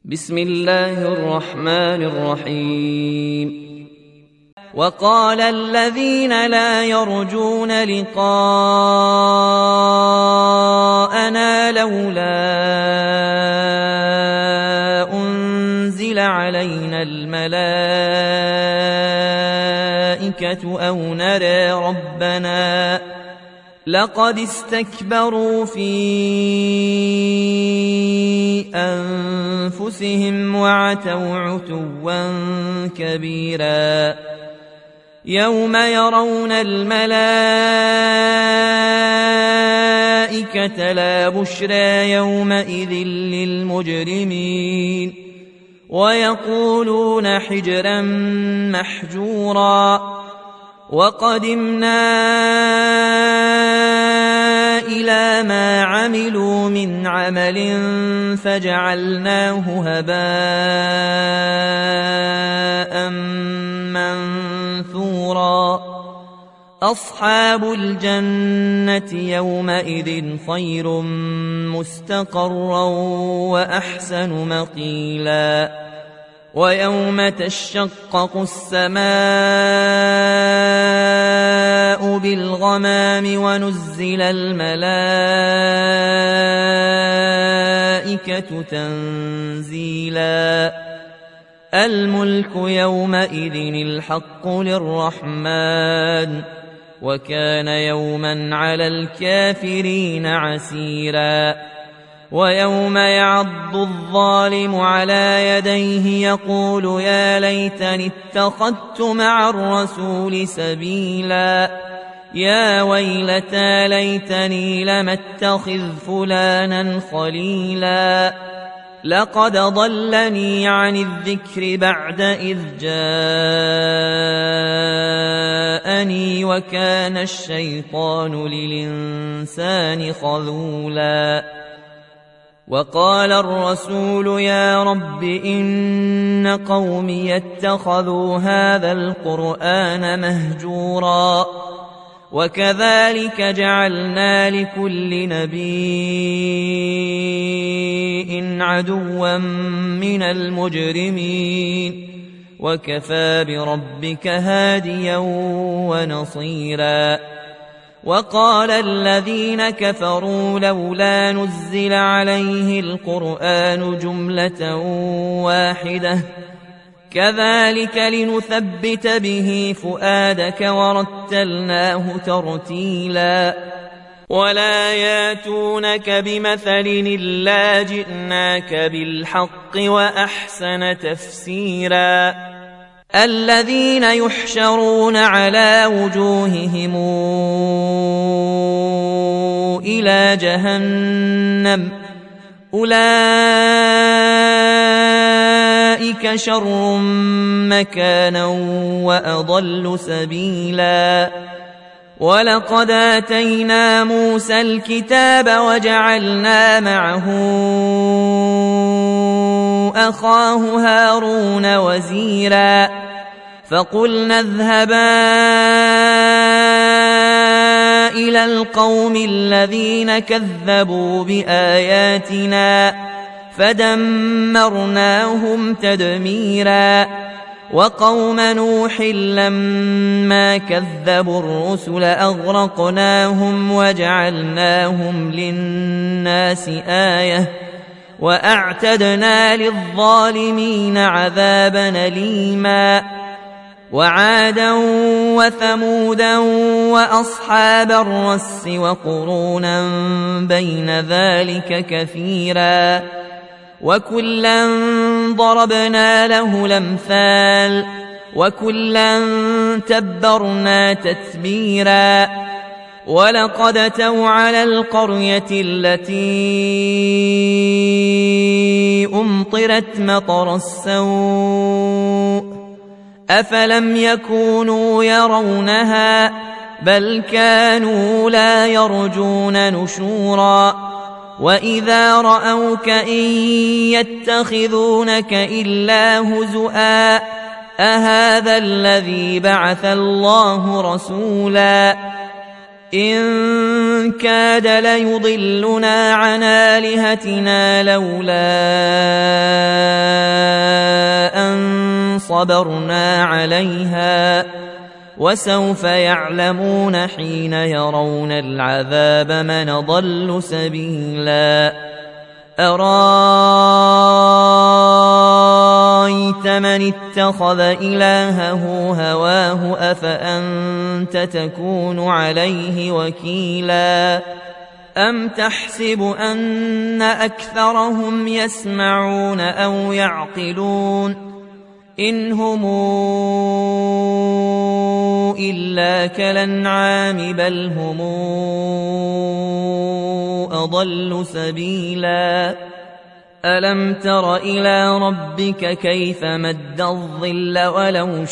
بسم الله الرحمن الرحيم. وقال الذين لا يرجون لقاءنا لولا أنزل علينا الملائكة أو نرى ربنا لقد استكبروا في أنفسهم وعتوا عتوا كبيرا يوم يرون الملائكة لا بشرى يومئذ للمجرمين ويقولون حجرا محجورا. وقدمنا إلى ما عملوا من عمل فجعلناه هباء منثورا. أصحاب الجنة يومئذ خير مستقرا وأحسن مقيلا. ويوم تشقق السماء بالغمام ونزل الملائكة تنزيلا. الملك يومئذ الحق للرحمن وكان يوما على الكافرين عسيرا. ويوم يعض الظالم على يديه يقول يا ليتني اتخذت مع الرسول سبيلا. يا ويلتى ليتني لم اتخذ فلانا خليلا لقد ضلني عن الذكر بعد إذ جاءني وكان الشيطان للإنسان خذولا. وقال الرسول يا رب إن قومي اتخذوا هذا القرآن مهجورا. وكذلك جعلنا لكل نبي عدوا من المجرمين وكفى بربك هاديا ونصيرا. وقال الذين كفروا لولا نزل عليه القرآن جملة واحدة كذلك لنثبت به فؤادك ورتلناه ترتيلا. ولا ياتونك بمثل إلا جئناك بالحق وأحسن تفسيرا. الذين يحشرون على وجوههم إلى جهنم أولئك شر مكانا وأضل سبيلا. ولقد آتينا موسى الكتاب وجعلنا معه أخاه هارون وزيرا. فقلنا اذهبا إلى القوم الذين كذبوا بآياتنا فدمرناهم تدميرا. وقوم نوح لما كذبوا الرسل أغرقناهم وجعلناهم للناس آية وأعتدنا للظالمين عذابا أليما. وعادا وثمودا وأصحاب الرس وقرونا بين ذلك كثيرا وكلا ضربنا له الأمثال وكلا تبرنا تتبيرا. ولقد أتوا على القرية التي أمطرت مطر السوء أفلم يكونوا يرونها بل كانوا لا يرجون نشورا. وإذا رأوك إن يتخذونك إلا هزؤا أهذا الذي بعث الله رسولا. إن كاد ليضلنا عن آلهتنا لولا صبرنا عليها وسوف يعلمون حين يرون العذاب من ضل سبيلا أرأيت من اتخذ إلهه هواه أفأنت تكون عليه وكيلا أم تحسب أن أكثرهم يسمعون أو يعقلون إن هم إلا كالأنعام بل هم أضل سبيلا ألم تر إلى ربك كيف مد الظل ولو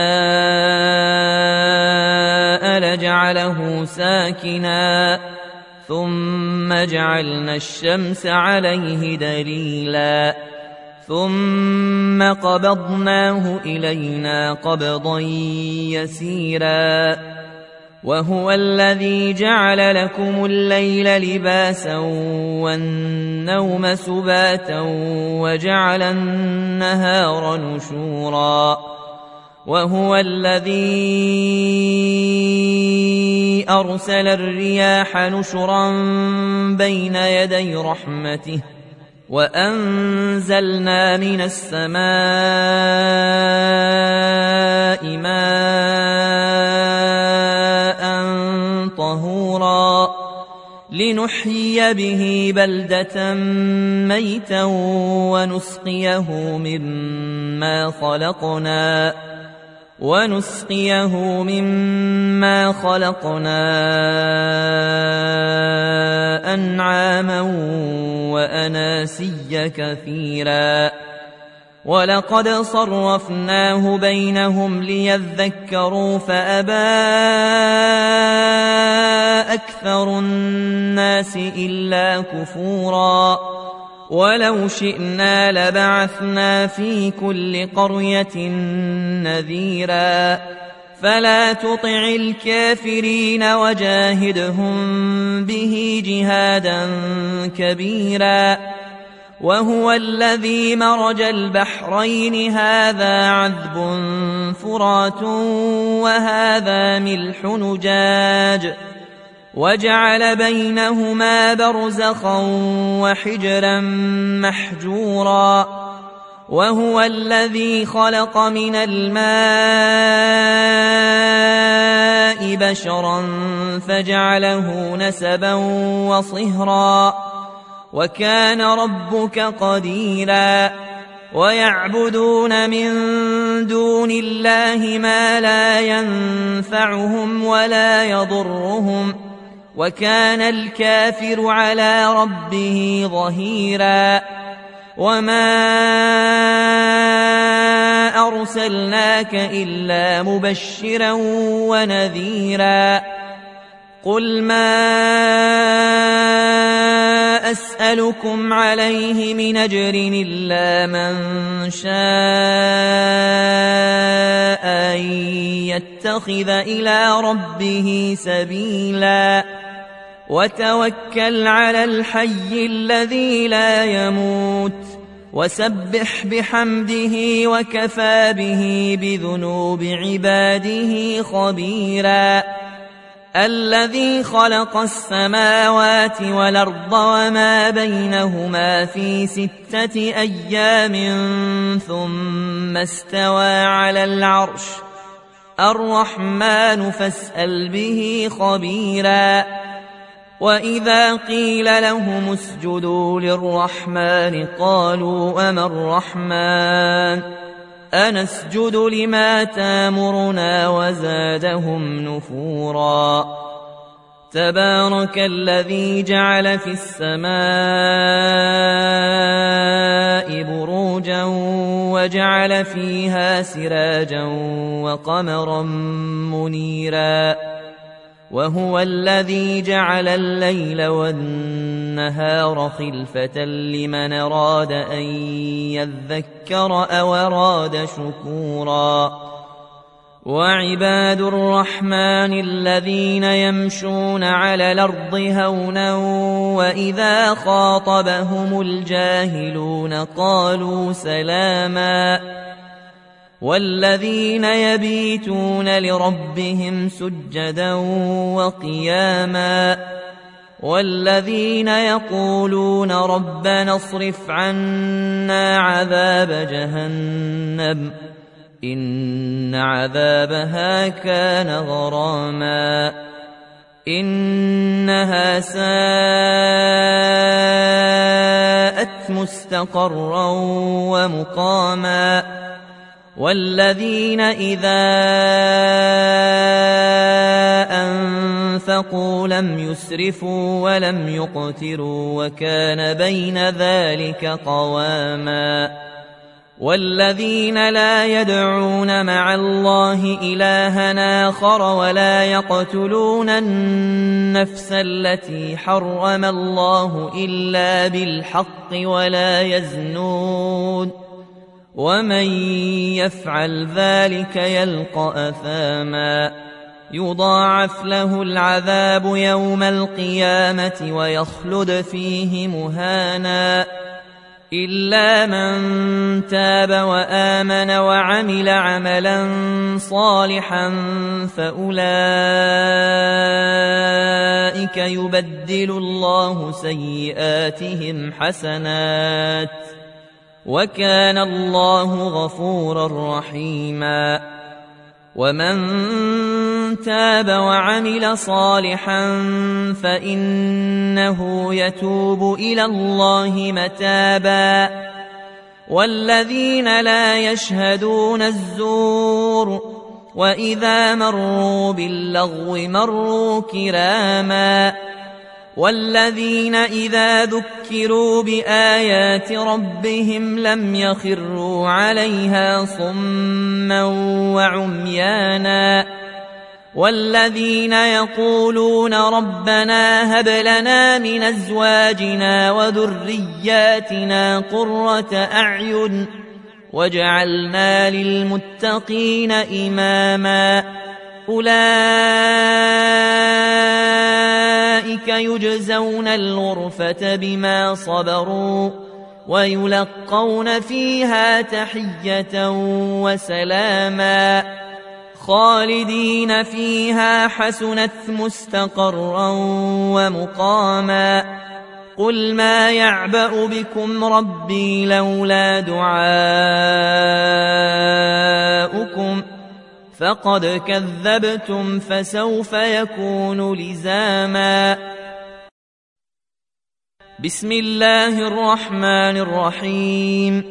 شاء لجعله ساكنا ثم جعلنا الشمس عليه دليلا ثم قبضناه إلينا قبضا يسيرا وهو الذي جعل لكم الليل لباسا والنوم سباتا وجعل النهار نشورا وهو الذي أرسل الرياح نشرا بين يدي رحمته وأنزلنا من السماء ماء طهورا لنحيي به بلدة ميتا ونسقيه مما خلقنا أنعاما وأناسيا كثيرا ولقد صرفناه بينهم ليذكروا فأبى أكثر الناس إلا كفورا ولو شئنا لبعثنا في كل قرية نذيرا فلا تطع الكافرين وجاهدهم به جهادا كبيرا وهو الذي مرج البحرين هذا عذب فرات وهذا ملح نجاج وجعل بينهما برزخا وحجرا محجورا وهو الذي خلق من الماء بشرا فجعله نسبا وصهرا وكان ربك قديرا ويعبدون من دون الله ما لا ينفعهم ولا يضرهم وكان الكافر على ربه ظهيرا وما أرسلناك إلا مبشرا ونذيرا قل ما أسألكم عليه من أجر إلا من شاء أن يتخذ إلى ربه سبيلا وتوكل على الحي الذي لا يموت وسبح بحمده وكفى به بذنوب عباده خبيرا الذي خلق السماوات والأرض وما بينهما في 6 أيام ثم استوى على العرش الرحمن فاسأل به خبيرا وإذا قيل لهم اسجدوا للرحمن قالوا أما الرحمن أنسجد لما تامرنا وزادهم نفورا تبارك الذي جعل في السماء بروجا وجعل فيها سراجا وقمرا منيرا وهو الذي جعل الليل والنهار خلفة لمن أراد أن يذكر أو أراد شكورا وعباد الرحمن الذين يمشون على الأرض هونا وإذا خاطبهم الجاهلون قالوا سلاما والذين يبيتون لربهم سجدا وقياما والذين يقولون ربنا اصرف عنا عذاب جهنم إن عذابها كان غراما إنها ساءت مستقرا ومقاما والذين إذا أنفقوا لم يسرفوا ولم يقتروا وكان بين ذلك قواما والذين لا يدعون مع الله إلها آخر ولا يقتلون النفس التي حرم الله إلا بالحق ولا يزنون ومن يفعل ذلك يلقى أثاما يضاعف له العذاب يوم القيامة ويخلد فيه مهانا إلا من تاب وآمن وعمل عملا صالحا فأولئك يبدل الله سيئاتهم حسنات وكان الله غفورا رحيما ومن تاب وعمل صالحا فإنه يتوب إلى الله متابا والذين لا يشهدون الزور وإذا مروا باللغو مروا كراما والذين إذا ذكروا بآيات ربهم لم يخروا عليها صما وعميانا والذين يقولون ربنا هب لنا من أزواجنا وذرياتنا قرة أعين واجعلنا للمتقين إماما أولئك يجزون الغرفة بما صبروا ويلقون فيها تحية وسلاما خالدين فيها حسنت مستقرا ومقاما قل ما يعبأ بكم ربي لولا دعاؤكم فقد كذبتم فسوف يكون لزاما بسم الله الرحمن الرحيم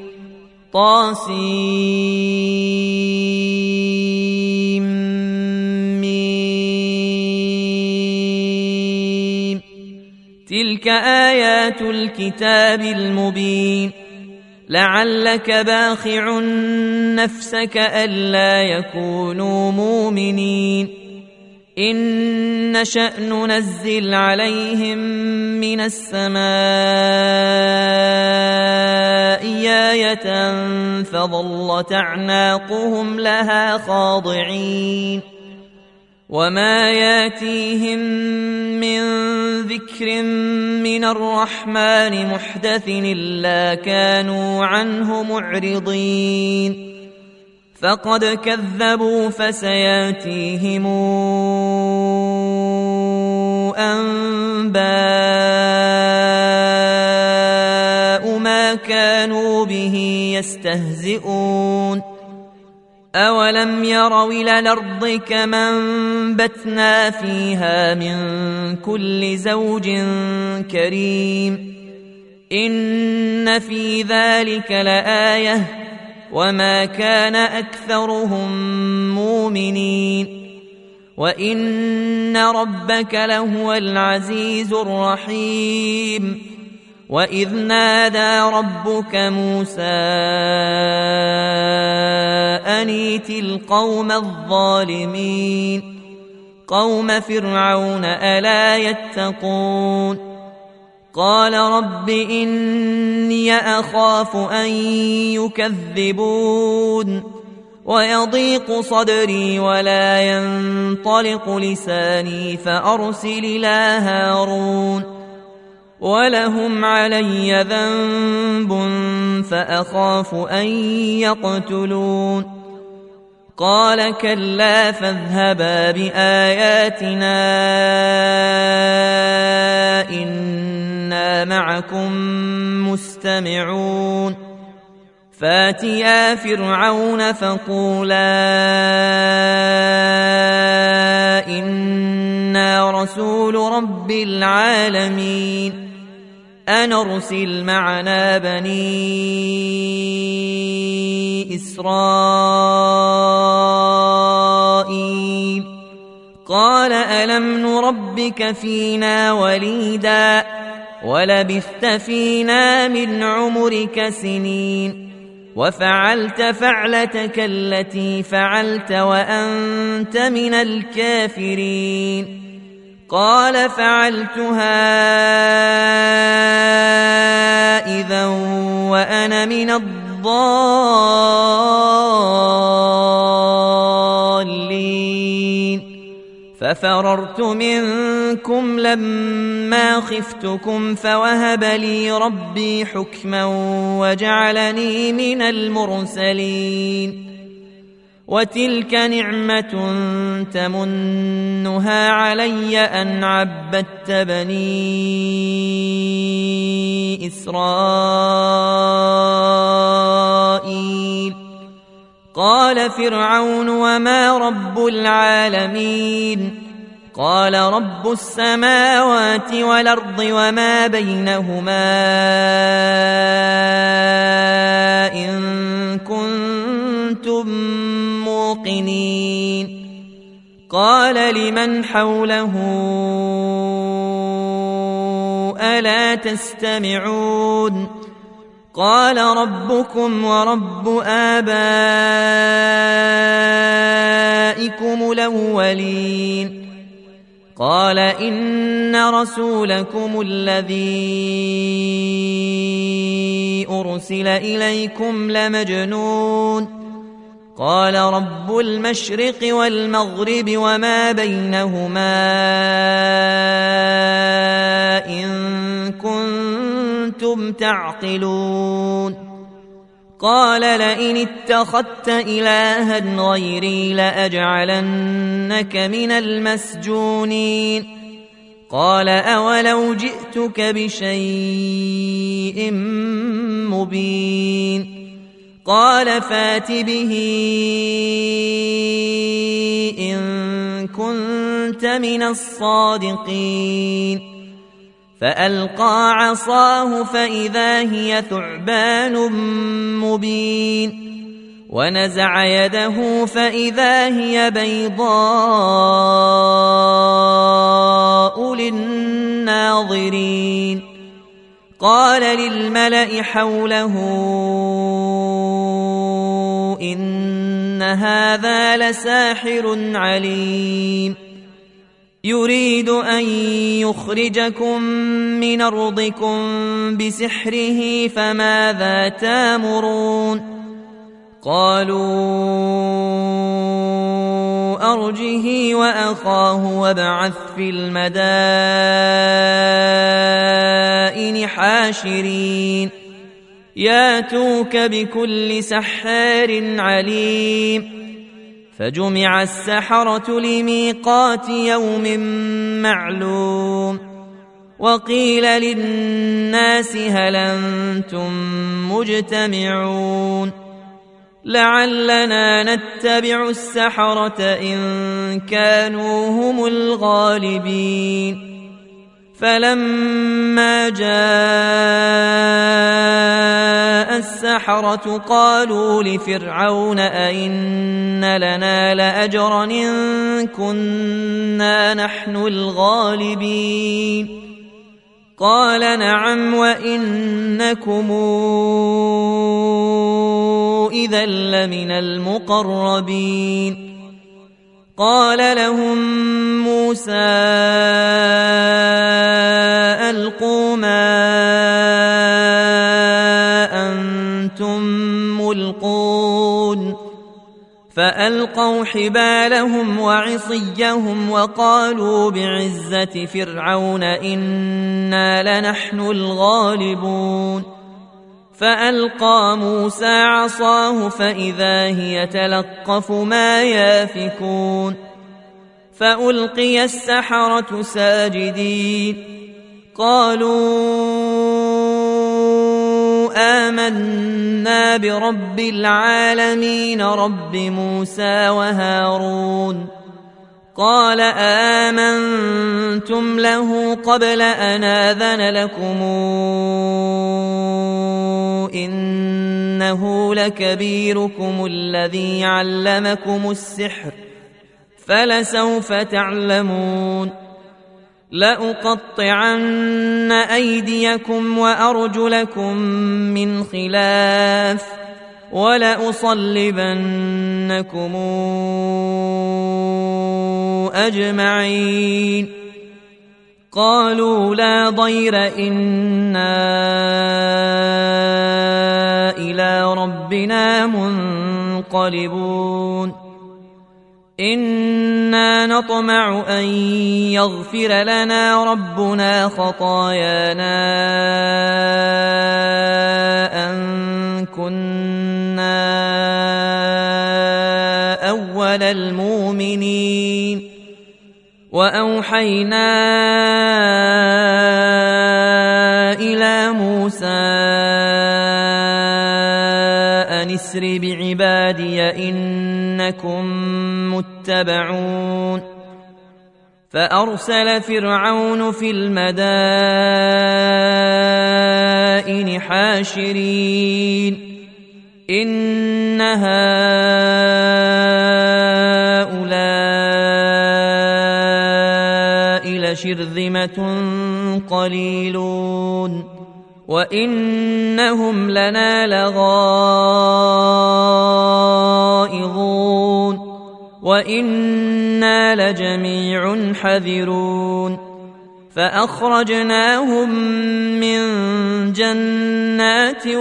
طاسيم تلك آيات الكتاب المبين لعلك باخع نفسك ألا يكونوا مؤمنين إن نشأ ننزل عليهم من السماء آية فظلت أعناقهم لها خاضعين وما ياتيهم من ذكر من الرحمن محدث إلا كانوا عنه معرضين فقد كذبوا فسياتيهم أنباء ما كانوا به يستهزئون أولم يروا إلى الأرض كما أنبتنا فيها من كل زوج كريم إن في ذلك لآية وما كان أكثرهم مؤمنين وإن ربك لهو العزيز الرحيم وإذ نادى ربك موسى أن ائت القوم الظالمين قوم فرعون ألا يتقون قال رب إني أخاف أن يكذبون ويضيق صدري ولا ينطلق لساني فأرسل إلى هارون ولهم علي ذنب فأخاف أن يقتلون قال كلا فاذهبا بآياتنا إنا معكم مستمعون فاتيا فرعون فقولا إنا رسول رب العالمين أن أرسل معنا بني إسرائيل قال ألم نربك فينا وليدا ولبثت فينا من عمرك سنين وفعلت فعلتك التي فعلت وأنت من الكافرين قال فعلتها إذا وأنا من الضالين ففررت منكم لما خفتكم فوهب لي ربي حكما وجعلني من المرسلين وتلك نعمة تمنها علي أن عبدت بني إسرائيل قال فرعون وما رب العالمين قال رب السماوات والأرض وما بينهما إن كنتم موقنين قال لمن حوله ألا تستمعون قال ربكم ورب آبائكم الأولين قال إن رسولكم الذي أرسل إليكم لمجنون قال رب المشرق والمغرب وما بينهما إن كنتم تعقلون قال لئن اتخذت إلها غيري لأجعلنك من المسجونين قال أولو جئتك بشيء مبين قال فات به إن كنت من الصادقين فألقى عصاه فإذا هي ثعبان مبين ونزع يده فإذا هي بيضاء للناظرين قال للملأ حوله إن هذا لساحر عليم يريد أن يخرجكم من أرضكم بسحره فماذا تامرون قالوا أرجه وأخاه وابعث في المدائن حاشرين ياتوك بكل سحار عليم فجمع السحرة لميقات يوم معلوم وقيل للناس هل أنتم مجتمعون لعلنا نتبع السحرة إن كانوا هم الغالبين فلما جاء السحرة قالوا لفرعون أئن لنا لأجرا إن كنا نحن الغالبين قال نعم وإنكم إذا لمن المقربين قال لهم موسى ألقوا ما أنتم ملقون فألقوا حبالهم وعصيهم وقالوا بعزة فرعون إنا لنحن الغالبون فألقى موسى عصاه فإذا هي تلقف ما يافكون فألقي السحرة ساجدين قالوا آمنا برب العالمين رب موسى وهارون قال آمنتم له قبل أن آذن لكم إنه لكبيركم الذي علمكم السحر فلسوف تعلمون لأقطعن أيديكم وأرجلكم من خلاف ولأصلبنكم أجمعين قالوا لا ضير إنا إلى ربنا منقلبون إنا نطمع أن يغفر لنا ربنا خطايانا أن كنا أول المؤمنين وأوحينا إلى موسى أن اسر بعبادي إنكم متبعون فأرسل فرعون في المدائن حاشرين إن هؤلاء لشرذمة قليلون وإنهم لنا لغائظون وإنا لجميع حذرون فأخرجناهم من جنات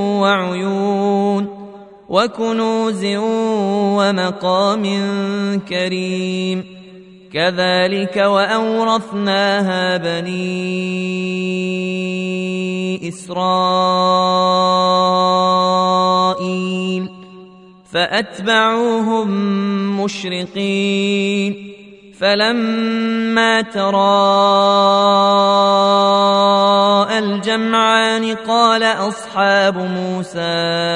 وعيون وكنوز ومقام كريم كذلك وأورثناها بني إسرائيل فأتبعوهم مشرقين فلما تراءى الجمعان قال أصحاب موسى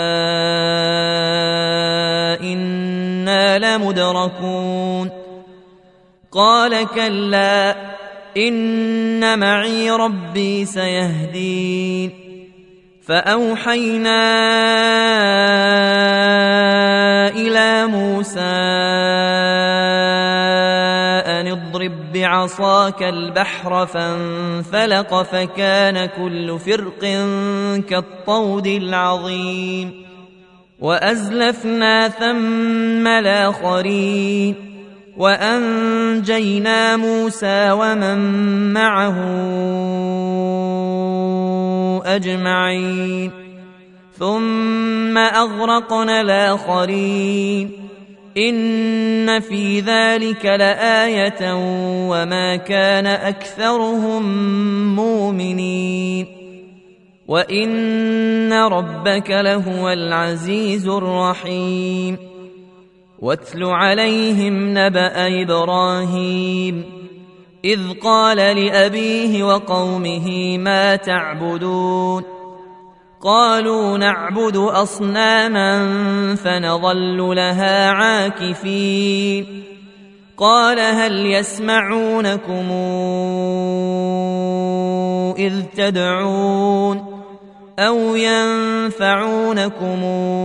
إنا لمدركون قال كلا إن معي ربي سيهدين فأوحينا إلى موسى أن اضرب بعصاك البحر فانفلق فكان كل فرق كالطود العظيم وأزلفنا ثم الآخرين وأنجينا موسى ومن معه أجمعين ثم أغرقنا الآخرين إن في ذلك لآية وما كان أكثرهم مؤمنين وإن ربك لهو العزيز الرحيم واتل عليهم نبأ إبراهيم إذ قال لأبيه وقومه ما تعبدون قالوا نعبد أصناما فنظل لها عاكفين قال هل يسمعونكم إذ تدعون أو ينفعونكم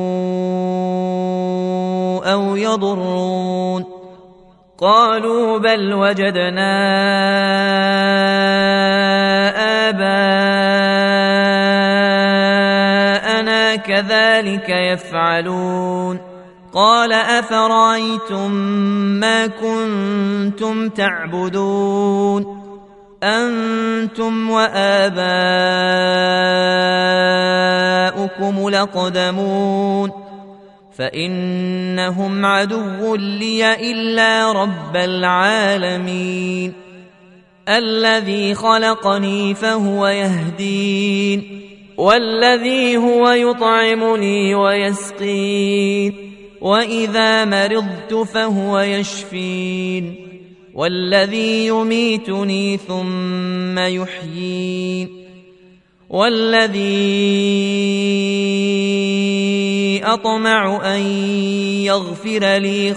أو يضرون قالوا بل وجدنا آباءنا كذلك يفعلون قال أفرأيتم ما كنتم تعبدون أنتم وآباؤكم الأقدمون فإنهم عدو لي إلا رب العالمين الذي خلقني فهو يهدين والذي هو يطعمني ويسقين وإذا مرضت فهو يشفين والذي يميتني ثم يحيين والذي أطمع أن يغفر لي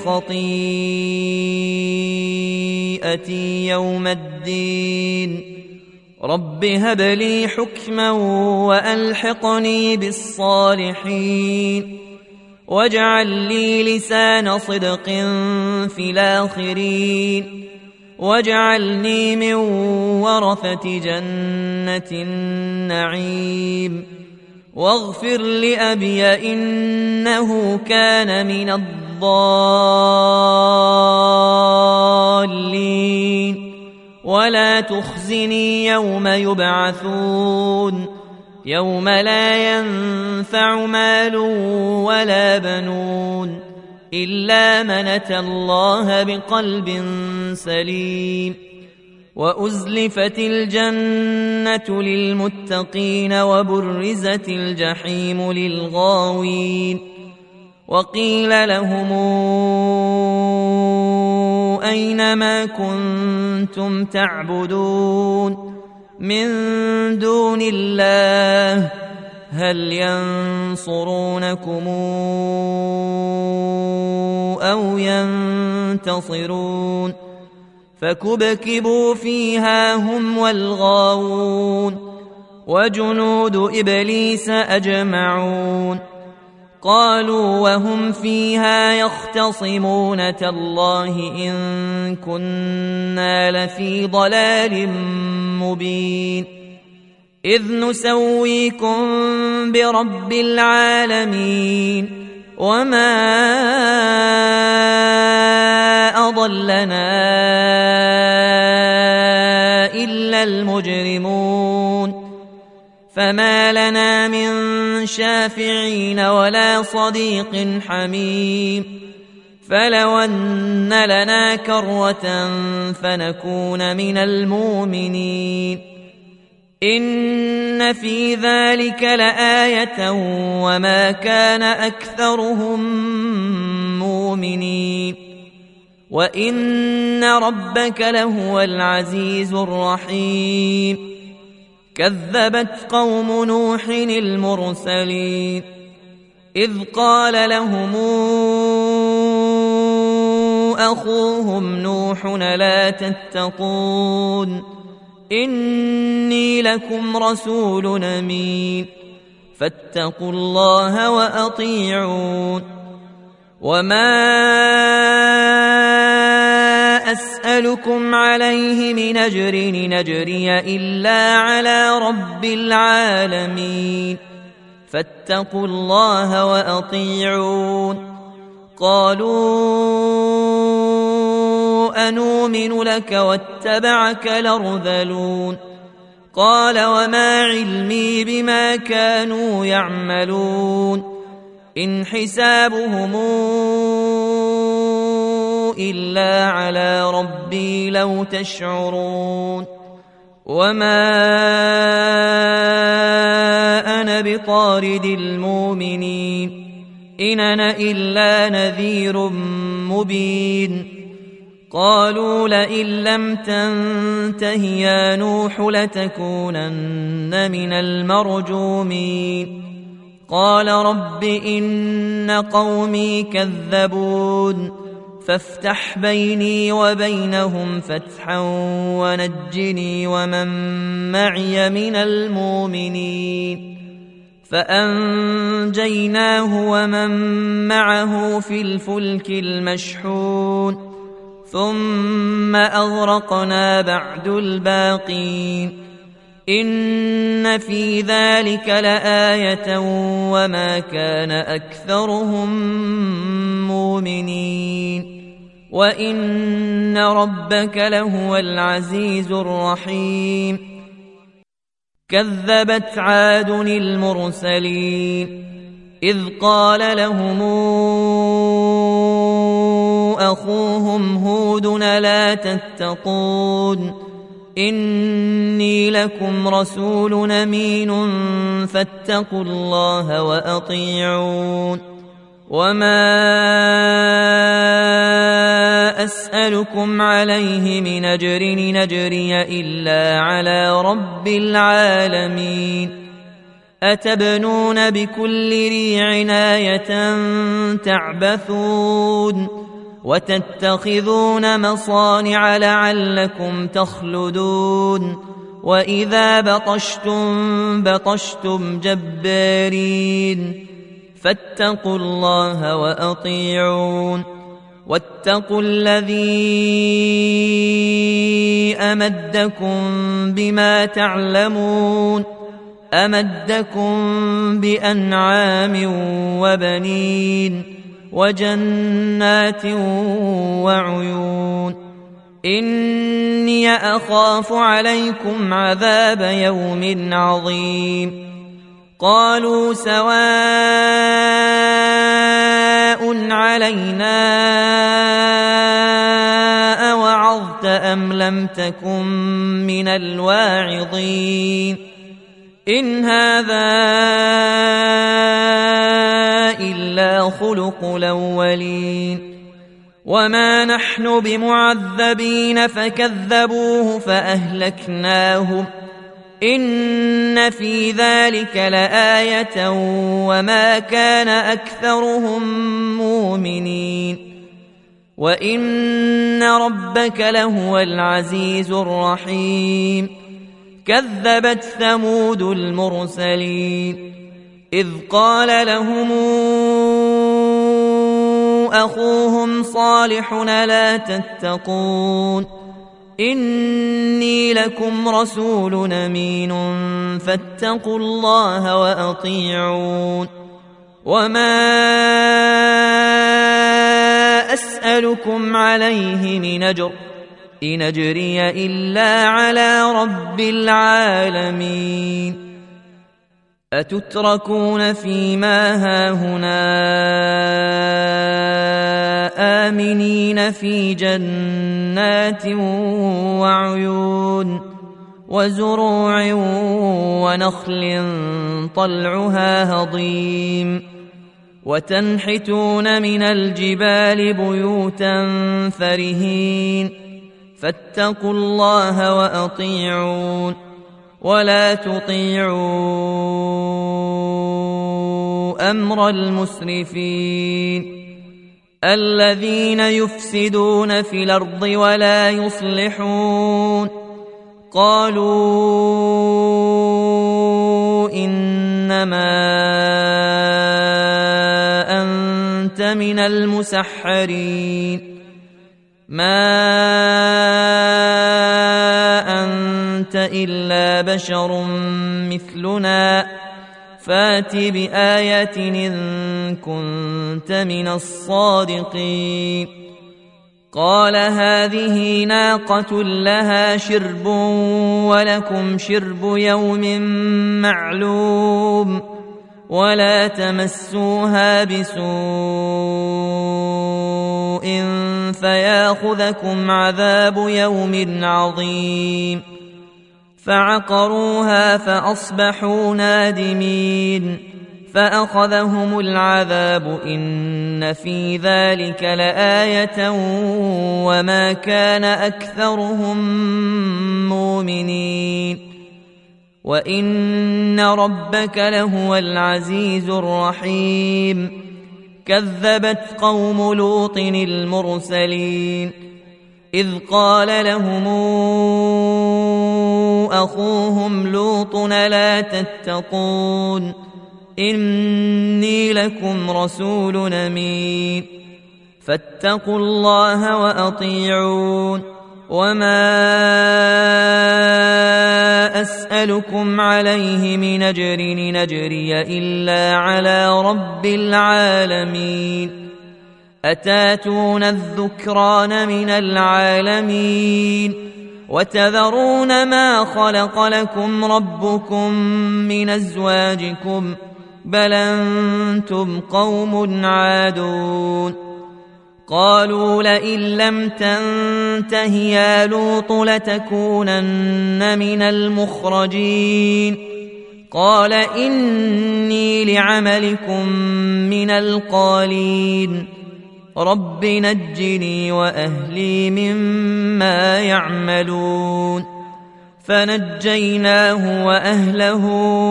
خطيئتي يوم الدين رب هب لي حكما وألحقني بالصالحين واجعل لي لسان صدق في الآخرين واجعلني من ورثة جنة النعيم واغفر لأبي إنه كان من الضالين ولا تخزني يوم يبعثون يوم لا ينفع مال ولا بنون إلا من أتى الله بقلب سليم وأزلفت الجنة للمتقين وبرزت الجحيم للغاوين وقيل لهم أين ما كنتم تعبدون من دون الله هل ينصرونكم أو ينتصرون فكبكبوا فيها هم والغاوون وجنود إبليس أجمعون قالوا وهم فيها يختصمون تالله إن كنا لفي ضلال مبين إذ نسويكم برب العالمين وما أضلنا إلا المجرمون فما لنا من شافعين ولا صديق حميم فلو أن لنا كرة فنكون من المؤمنين إن في ذلك لآية وما كان أكثرهم مؤمنين وإن ربك لهو العزيز الرحيم كذبت قوم نوح المرسلين إذ قال لهم أخوهم نوح لا تتقون إني لكم رسول أمين فاتقوا الله وأطيعون وما أسألكم عليه من أجر نجري إلا على رب العالمين فاتقوا الله وأطيعون قالوا أنؤمن لك واتبعك الأرذلون قال وما علمي بما كانوا يعملون إن حسابهم إلا على ربي لو تشعرون وما أنا بطارد المؤمنين إن أنا إلا نذير مبين قالوا لئن لم تنته يا نوح لتكونن من المرجومين قال رب إن قومي كذبون فافتح بيني وبينهم فتحا ونجني ومن معي من المؤمنين فأنجيناه ومن معه في الفلك المشحون ثم أغرقنا بعد الباقين إن في ذلك لآية وما كان أكثرهم مؤمنين وإن ربك لهو العزيز الرحيم كذبت عاد المرسلين إذ قال لهم أخوهم هود لا تتقون إني لكم رسول أمين فاتقوا الله وأطيعون وما أسألكم عليه من أجر نجري إلا على رب العالمين أتبنون بكل ريع آية تعبثون وتتخذون مصانع لعلكم تخلدون وإذا بطشتم بطشتم جبارين فاتقوا الله وأطيعون واتقوا الذي أمدكم بما تعلمون أمدكم بأنعام وبنين وجنات وعيون إني أخاف عليكم عذاب يوم عظيم قالوا سواء علينا أوعظت أم لم تكن من الواعظين إن هذا إلا خلق الأولين وما نحن بمعذبين فكذبوه فأهلكناهم إن في ذلك لآية وما كان أكثرهم مؤمنين وإن ربك لهو العزيز الرحيم كذبت ثمود المرسلين إذ قال لهم أخوهم صالح لا تتقون إني لكم رسول أمين فاتقوا الله وأطيعون وما أسألكم عليه من أجر إن أجري إلا على رب العالمين أتتركون فيما هاهنا آمنين في جنات وعيون وزروع ونخل طلعها هضيم وتنحتون من الجبال بيوتا فرهين فاتقوا الله وأطيعون ولا تطيعوا أمر المسرفين الذين يفسدون في الأرض ولا يصلحون قالوا إنما أنت من المسحرين ما أنت إلا بشر مثلنا فات بآية إن كنت من الصادقين قال هذه ناقة لها شرب ولكم شرب يوم معلوم ولا تمسوها بسوء فياخذكم عذاب يوم عظيم فعقروها فأصبحوا نادمين فأخذهم العذاب إن في ذلك لآية وما كان أكثرهم مؤمنين وإن ربك لهو العزيز الرحيم كذبت قوم لوط المرسلين إذ قال لهم أخوهم لوط لا تتقون إني لكم رسول أمين فاتقوا الله وأطيعون وما أسألكم عليه من أجر نجري إلا على رب العالمين أتاتون الذكران من العالمين وتذرون ما خلق لكم ربكم من أزواجكم بل أنتم قوم عادون قالوا لئن لم تنته يا لوط لتكونن من المخرجين قال إني لعملكم من القالين رب نجني وأهلي مما يعملون فنجيناه وأهله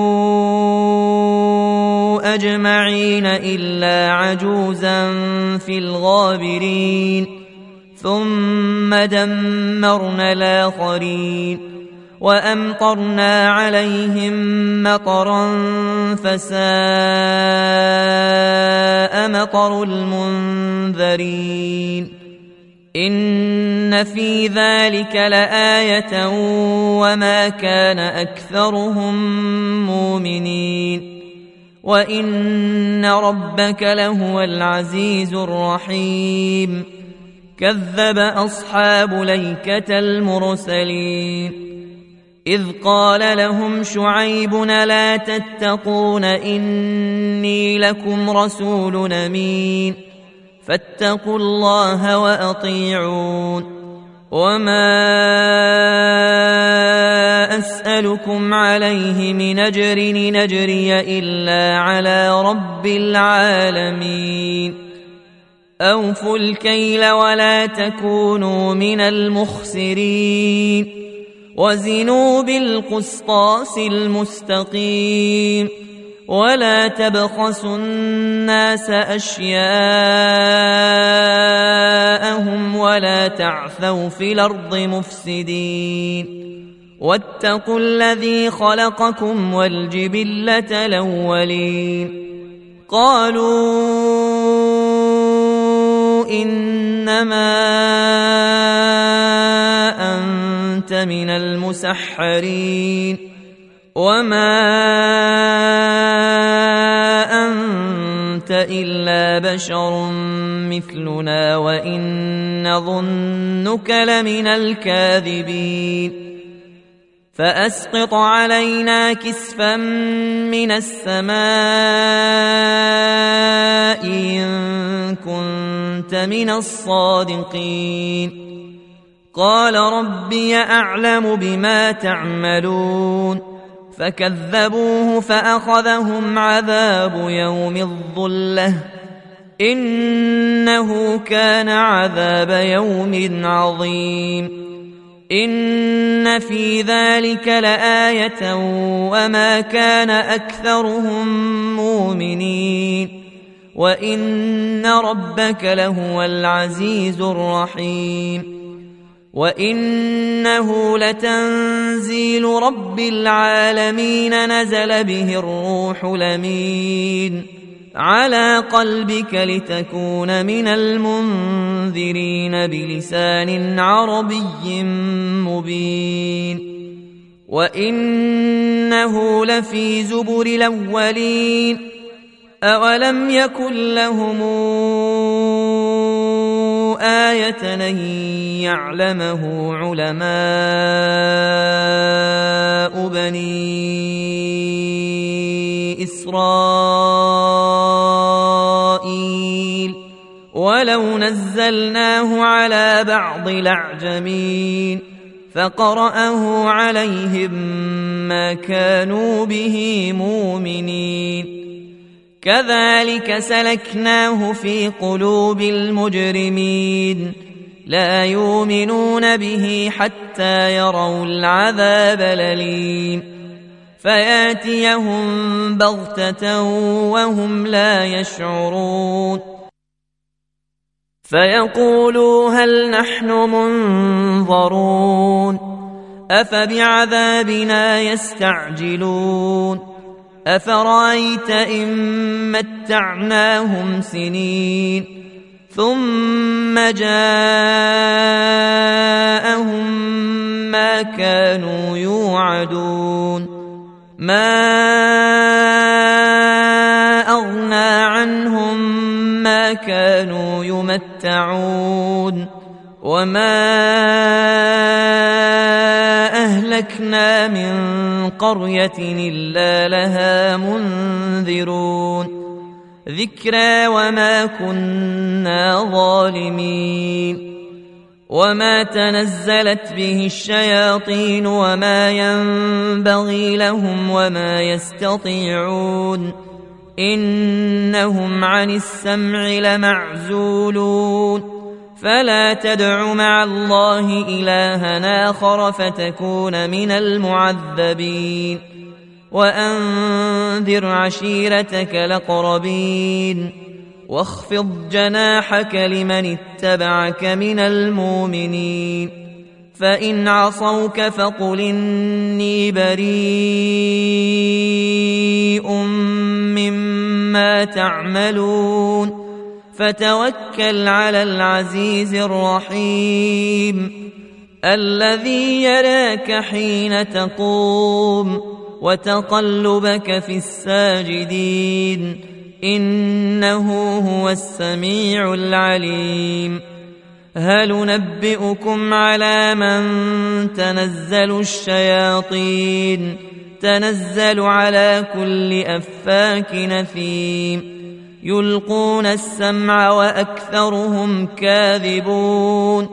أجمعين إلا عجوزا في الغابرين ثم دمرنا الآخرين وأمطرنا عليهم مطرا فساء مطر المنذرين إن في ذلك لآية وما كان أكثرهم مؤمنين وإن ربك لهو العزيز الرحيم كذب أصحاب ليكة المرسلين إذ قال لهم شعيب لا تتقون إني لكم رسول أمين فاتقوا الله وأطيعون وما أسألكم عليه من أجر نجري إلا على رب العالمين أوفوا الكيل ولا تكونوا من المخسرين وزنوا بالقسطاس المستقيم ولا تبخسوا الناس أشياءهم ولا تعثوا في الأرض مفسدين واتقوا الذي خلقكم والجبلة الأولين قالوا إنما أنت من المسحرين وما أنت إلا بشر مثلنا وإن نظنك لمن الكاذبين فأسقط علينا كسفا من السماء إن كنت من الصادقين قال ربي أعلم بما تعملون فكذبوه فأخذهم عذاب يوم الظلة إنه كان عذاب يوم عظيم إن في ذلك لآية وما كان أكثرهم مؤمنين وإن ربك لهو العزيز الرحيم وإنه لتنزيل رب العالمين نزل به الروح الأمين على قلبك لتكون من المنذرين بلسان عربي مبين وإنه لفي زبر الأولين أولم يكن لهم آية أن يعلمه علماء بني إسرائيل ولو نزلناه على بعض الأعجمين فقرأه عليهم ما كانوا به مؤمنين كذلك سلكناه في قلوب المجرمين لا يؤمنون به حتى يروا العذاب الأليم فياتيهم بغتة وهم لا يشعرون فيقولوا هل نحن منظرون أفبعذابنا يستعجلون أفرأيت إن متعناهم سنين ثم جاءهم ما كانوا يوعدون ما أغنى عنهم ما كانوا يمتعون وما أهلكنا من قرية إلا لها منذرون ذكرى وما كنا ظالمين. وما تنزلت به الشياطين وما ينبغي لهم وما يستطيعون إنهم عن السمع لمعزولون. فلا تدع مع الله إلها آخر فتكون من المعذبين. وأنذر عشيرتك الأقربين واخفض جناحك لمن اتبعك من المؤمنين. فإن عصوك فقل إني بريء مما تعملون. فتوكل على العزيز الرحيم الذي يراك حين تقوم وتقلبك في الساجدين إنه هو السميع العليم. هل ننبئكم على من تنزل الشياطين؟ تنزل على كل أفاك نثيم يلقون السمع وأكثرهم كاذبون.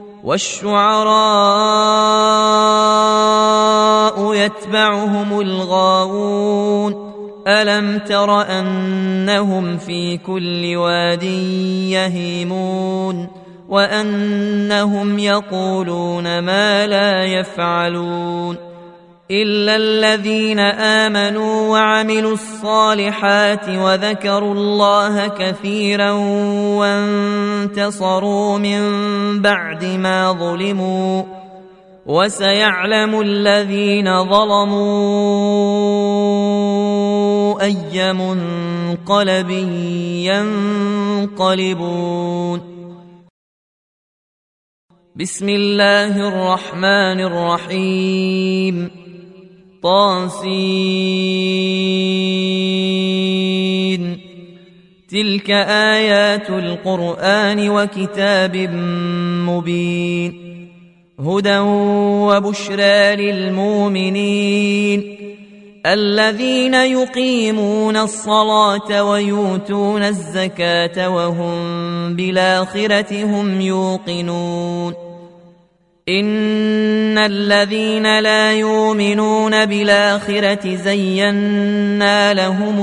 والشعراء يتبعهم الغاوون. ألم تر أنهم في كل واد يهيمون وأنهم يقولون ما لا يفعلون إلا الذين آمنوا وعملوا الصالحات وذكروا الله كثيرا وانتصروا من بعد ما ظلموا. وسيعلم الذين ظلموا أي منقلب ينقلبون. بسم الله الرحمن الرحيم. طاسين. تلك آيات القرآن وكتاب مبين هدى وبشرى للمؤمنين الذين يقيمون الصلاة ويؤتون الزكاة وهم بالآخرة هم يوقنون. إن الذين لا يؤمنون بالآخرة زينا لهم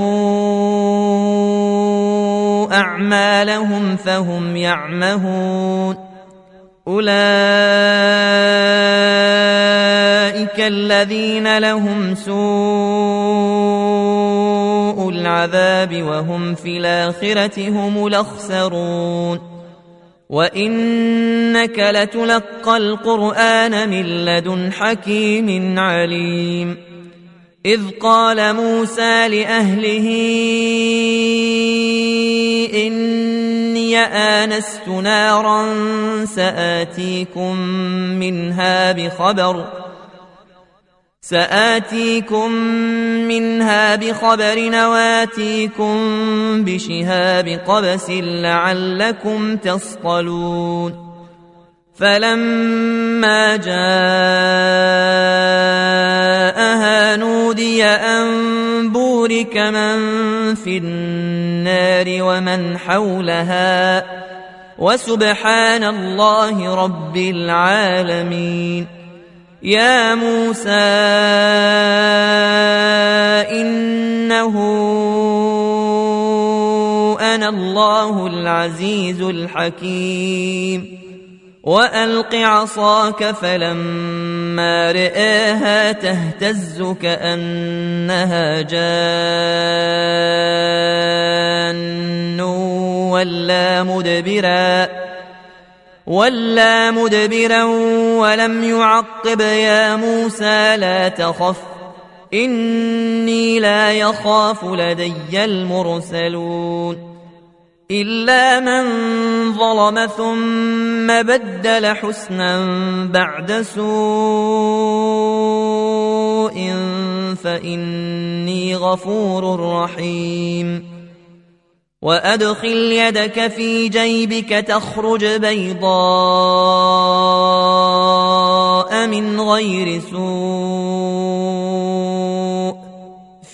أعمالهم فهم يعمهون. أولئك الذين لهم سوء العذاب وهم في الآخرة هم الأخسرون. وإنك لتلقى القرآن من لدن حكيم عليم. إذ قال موسى لأهله إني آنست نارا سآتيكم منها بخبر وآتيكم بشهاب قبس لعلكم تصطلون. فلما جاءها نودي أن بورك من في النار ومن حولها وسبحان الله رب العالمين. يا موسى إنه أنا الله العزيز الحكيم. وألق عصاك فلما رآها تهتز كأنها جان ولا مدبرا ولم يعقب. يا موسى لا تخف إني لا يخاف لدي المرسلون. إلا من ظلم ثم بدل حسنا بعد سوء فإني غفور رحيم. وأدخل يدك في جيبك تخرج بيضاء من غير سوء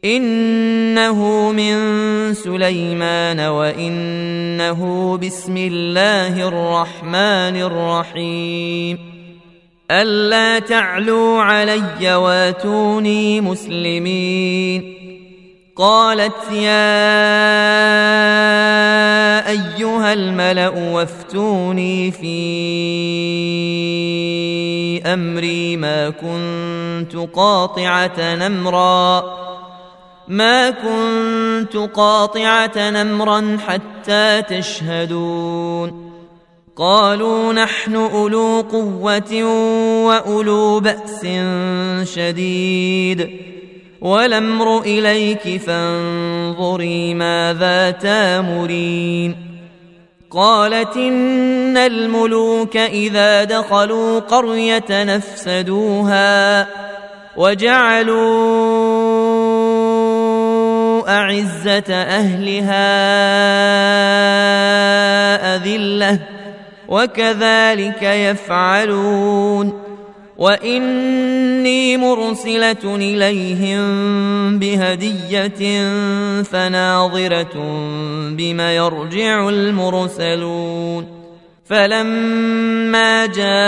إنه من سليمان وإنه بسم الله الرحمن الرحيم ألا تعلوا علي واتوني مسلمين قالت يا أيها الملأ وافتوني في أمري ما كنت قاطعة أمرا حتى تشهدون قالوا نحن أولو قوة وأولو بأس شديد والأمر إليك فانظري ماذا تامرين قالت إن الملوك إذا دخلوا قرية نفسدوها وجعلوا أعزة أهلها أذلة وكذلك يفعلون وإني مرسلة إليهم بهدية فناظرة بما يرجع المرسلون فلما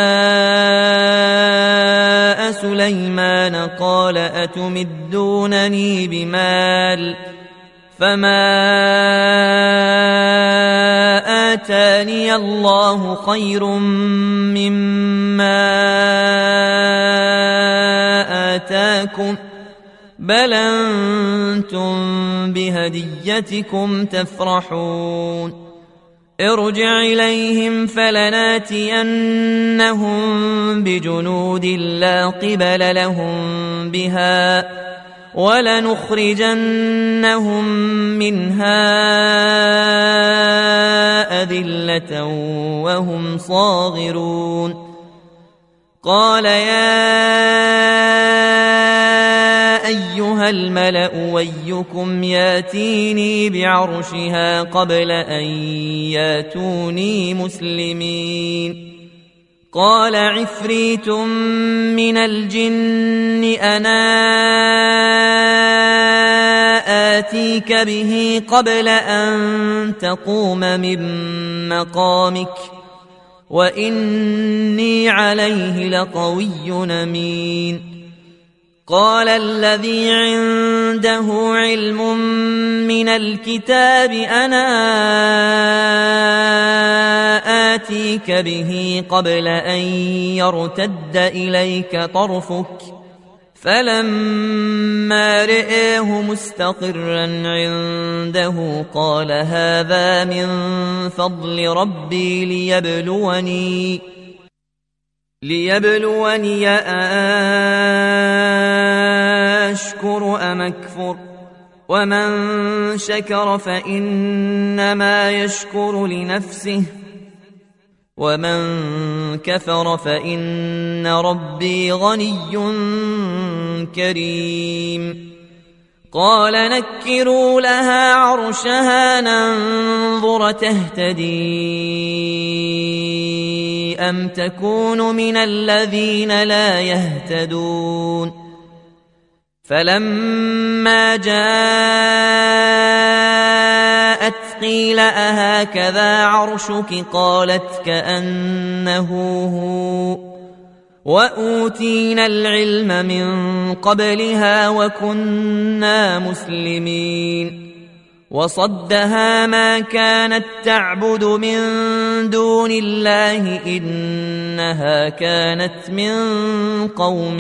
جاء سليمان قال أتمدونني بمال فما آتاني الله خير مما آتاكم بل أنتم بهديتكم تفرحون ارجع إليهم فلناتينهم بجنود لا قبل لهم بها ولنخرجنهم منها أذلة وهم صاغرون قال يا أيها الملأ أيكم ياتيني بعرشها قبل أن ياتوني مسلمين قال عفريت من الجن أنا آتيك به قبل أن تقوم من مقامك وإني عليه لقوي أمين قال الذي عنده علم من الكتاب أنا آتيك به قبل أن يرتد إليك طرفك فلما رئيه مستقرا عنده قال هذا من فضل ربي ليبلوني أشكر أم أكفر ومن شكر فإنما يشكر لنفسه ومن كفر فإن ربي غني كريم قال نكروا لها عرشها ننظر تهتدي أم تكون من الذين لا يهتدون فلما جاءت قيل أهكذا عرشك قالت كأنه هو وأوتينا العلم من قبلها وكنا مسلمين وصدها ما كانت تعبد من دون الله إنها كانت من قوم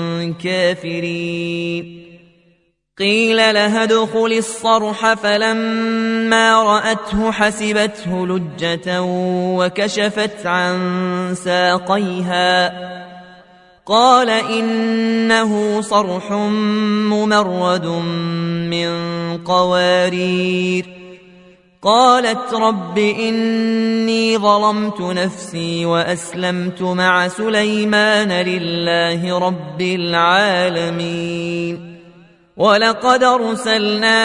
كافرين قيل لها ادخل الصرح فلما رأته حسبته لجة وكشفت عن ساقيها قال إنه صرح ممرد من قوارير قالت رب إني ظلمت نفسي وأسلمت مع سليمان لله رب العالمين ولقد أرسلنا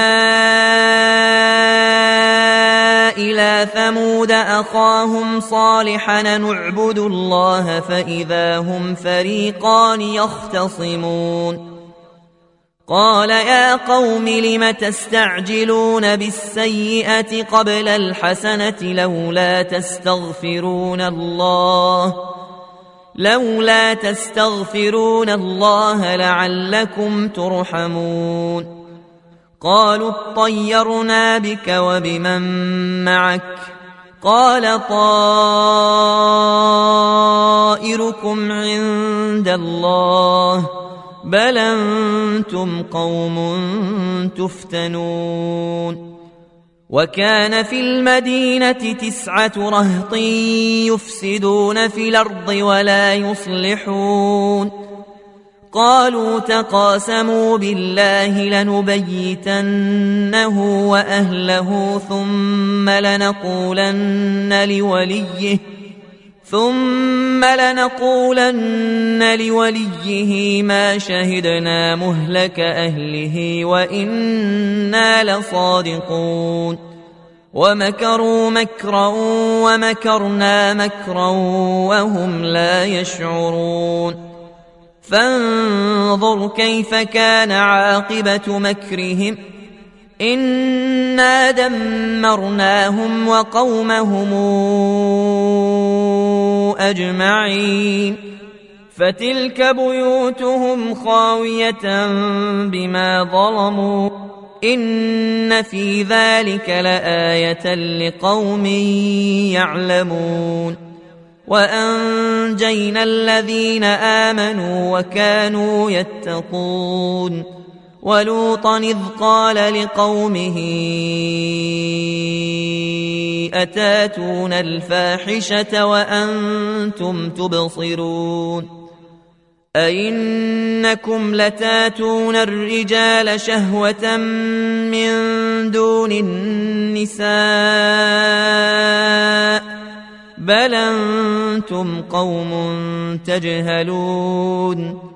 إلى ثمود أخاهم صالحا نعبد الله فإذا هم فريقان يختصمون قال يا قوم لم تستعجلون بالسيئة قبل الحسنة لولا تستغفرون الله لعلكم ترحمون قالوا اطيرنا بك وبمن معك قال طائركم عند الله بل أنتم قوم تفتنون وكان في المدينة 9 رهط يفسدون في الأرض ولا يصلحون قالوا تقاسموا بالله لنبيتنه وأهله ثم لنقولن لوليه ما شهدنا مهلك أهله وإنا لصادقون ومكروا مكرا ومكرنا مكرا وهم لا يشعرون فانظر كيف كان عاقبة مكرهم إنا دمرناهم وقومهم أجمعين فتلك بيوتهم خاوية بما ظلموا إن في ذلك لآية لقوم يعلمون وأنجينا الذين آمنوا وكانوا يتقون ولوطا إذ قال لقومه أتاتون الفاحشة وأنتم تبصرون أئنكم لتاتون الرجال شهوة من دون النساء بل أنتم قوم تجهلون